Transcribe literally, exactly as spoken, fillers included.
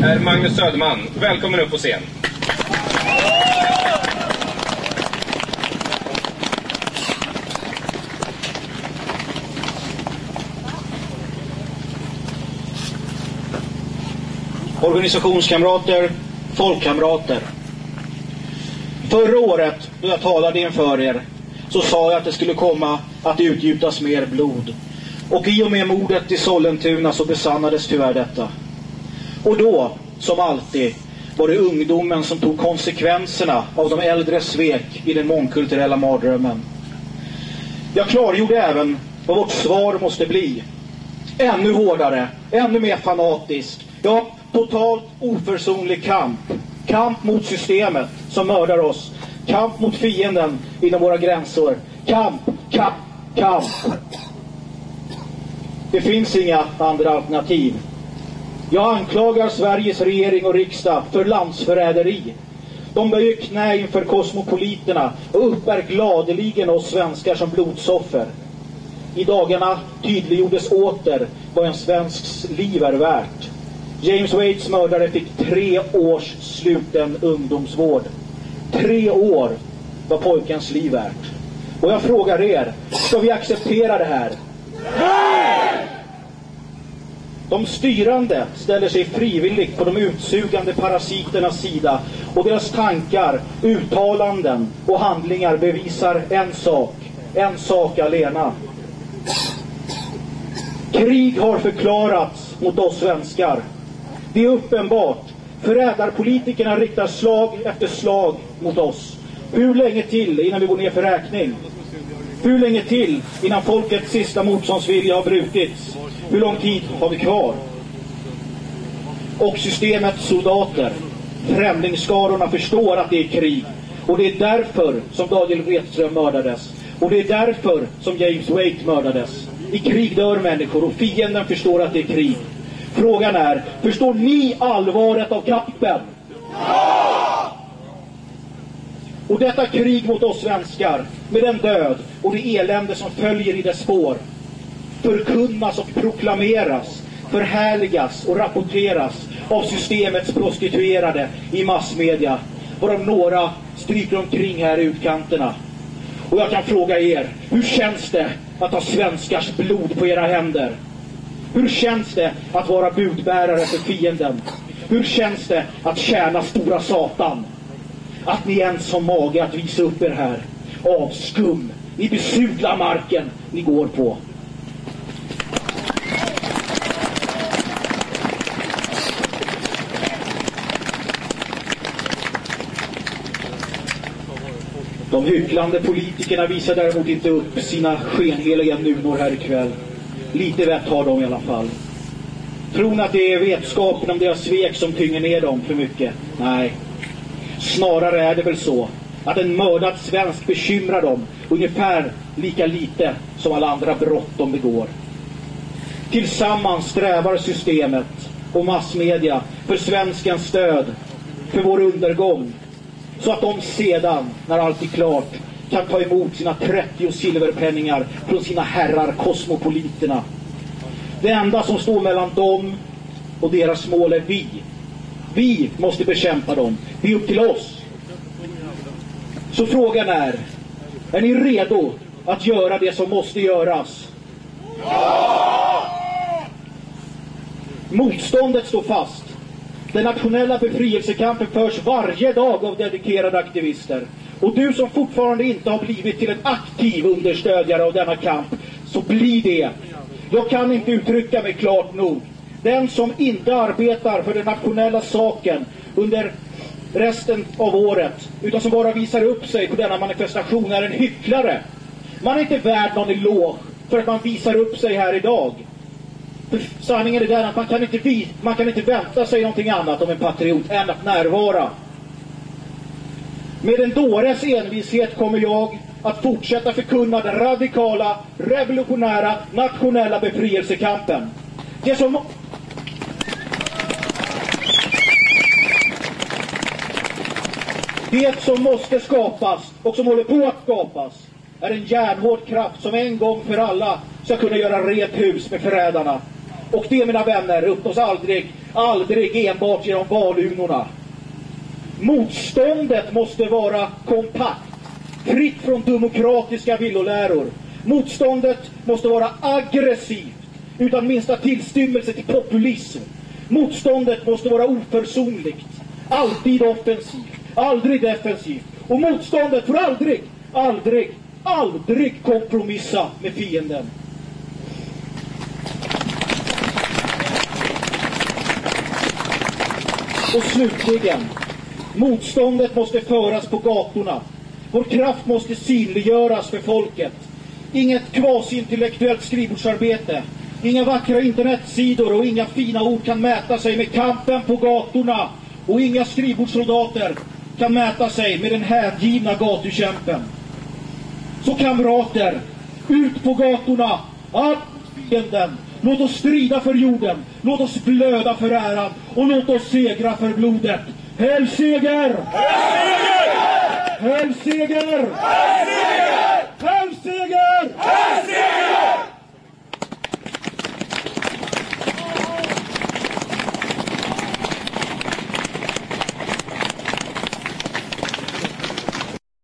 är Magnus Söderman. Välkommen upp på scen. Organisationskamrater, folkkamrater. Förra året då jag talade inför er så sa jag att det skulle komma att utgjutas mer blod. Och i och med mordet i Sollentuna så besannades tyvärr detta. Och då, som alltid, var det ungdomen som tog konsekvenserna av de äldres svek i den mångkulturella mardrömmen. Jag klargjorde även vad vårt svar måste bli. Ännu hårdare, ännu mer fanatiskt. Ja, totalt oförsonlig kamp. Kamp mot systemet som mördar oss. Kamp mot fienden inom våra gränser. Kamp, kamp, kamp. Det finns inga andra alternativ. Jag anklagar Sveriges regering och riksdag för landsförräderi. De böjer knä inför kosmopoliterna och uppbär gladeligen oss svenskar som blodsoffer. I dagarna tydliggjordes åter vad en svensks liv är värt. James Waits mördare fick tre års sluten ungdomsvård. Tre år var pojkens liv värt. Och jag frågar er, ska vi acceptera det här? Nej! De styrande ställer sig frivilligt på de utsugande parasiternas sida och deras tankar, uttalanden och handlingar bevisar en sak, en sak alena. Krig har förklarats mot oss svenskar. Det är uppenbart. Förrädarpolitikerna riktar slag efter slag mot oss. Hur länge till innan vi går ner för räkning? Hur länge till innan folkets sista motståndsvilja har brutits? Hur lång tid har vi kvar? Och systemets soldater, främlingsskarorna, förstår att det är krig. Och det är därför som Daniel Wretström mördades. Och det är därför som James Waite mördades. I krig dör människor och fienden förstår att det är krig. Frågan är, förstår ni allvaret av kampen? Ja! Och detta krig mot oss svenskar, med den död och det elände som följer i dess spår, förkunnas och proklameras, förhärligas och rapporteras av systemets prostituerade i massmedia, varav några stryker omkring här i utkanterna. Och jag kan fråga er, hur känns det att ha svenskars blod på era händer? Hur känns det att vara budbärare för fienden? Hur känns det att tjäna stora satan? Att ni ens har mage att visa upp er här. Avskum, ni besudlar marken ni går på. De hycklande politikerna visar däremot inte upp sina skenheliga nunor här ikväll. Lite vett har de i alla fall. Tror ni att det är vetskapen om deras svek som tynger ner dem för mycket? Nej. Snarare är det väl så att en mördad svensk bekymrar dem ungefär lika lite som alla andra brott de begår. Tillsammans strävar systemet och massmedia för svenskens stöd, för vår undergång. Så att de sedan, när allt är klart, kan ta emot sina trettio silverpenningar från sina herrar kosmopoliterna. Det enda som står mellan dem och deras mål är vi. Vi måste bekämpa dem. Det är upp till oss. Så frågan är, är ni redo att göra det som måste göras? Ja! Motståndet står fast. Den nationella befrielsekampen förs varje dag av dedikerade aktivister. Och du som fortfarande inte har blivit till en aktiv understödjare av denna kamp, så bli det. Jag kan inte uttrycka mig klart nog. Den som inte arbetar för den nationella saken under resten av året, utan som bara visar upp sig på denna manifestation, är en hycklare. Man är inte värd någon eloge för att man visar upp sig här idag. För sanningen är den att man kan inte, vis- man kan inte vänta sig någonting annat om en patriot än att närvara. Med en dåres envishet kommer jag att fortsätta förkunna den radikala, revolutionära, nationella befrielsekampen. Det som... Det som måste skapas och som håller på att skapas är en järnhård kraft som en gång för alla ska kunna göra rent hus med förrädarna. Och det, mina vänner, uppnås aldrig aldrig enbart genom valurnorna. Motståndet måste vara kompakt, fritt från demokratiska villoläror. Motståndet måste vara aggressivt, utan minsta tillstymmelse till populism. Motståndet måste vara oförsonligt, alltid offensivt, aldrig defensivt. Och motståndet får aldrig, aldrig, aldrig kompromissa med fienden. Och slutligen, motståndet måste föras på gatorna. Vår kraft måste synliggöras för folket. Inget kvasi-intellektuellt skrivbordsarbete, inga vackra internetsidor och inga fina ord kan mäta sig med kampen på gatorna. Och inga skrivbordssoldater kan mäta sig med den hängivna gatukämpen. Så kamrater, ut på gatorna, allt fienden. Låt oss strida för jorden, låt oss blöda för äran och låt oss segra för blodet. Häll seger! Häll seger! Häll seger! Häll seger!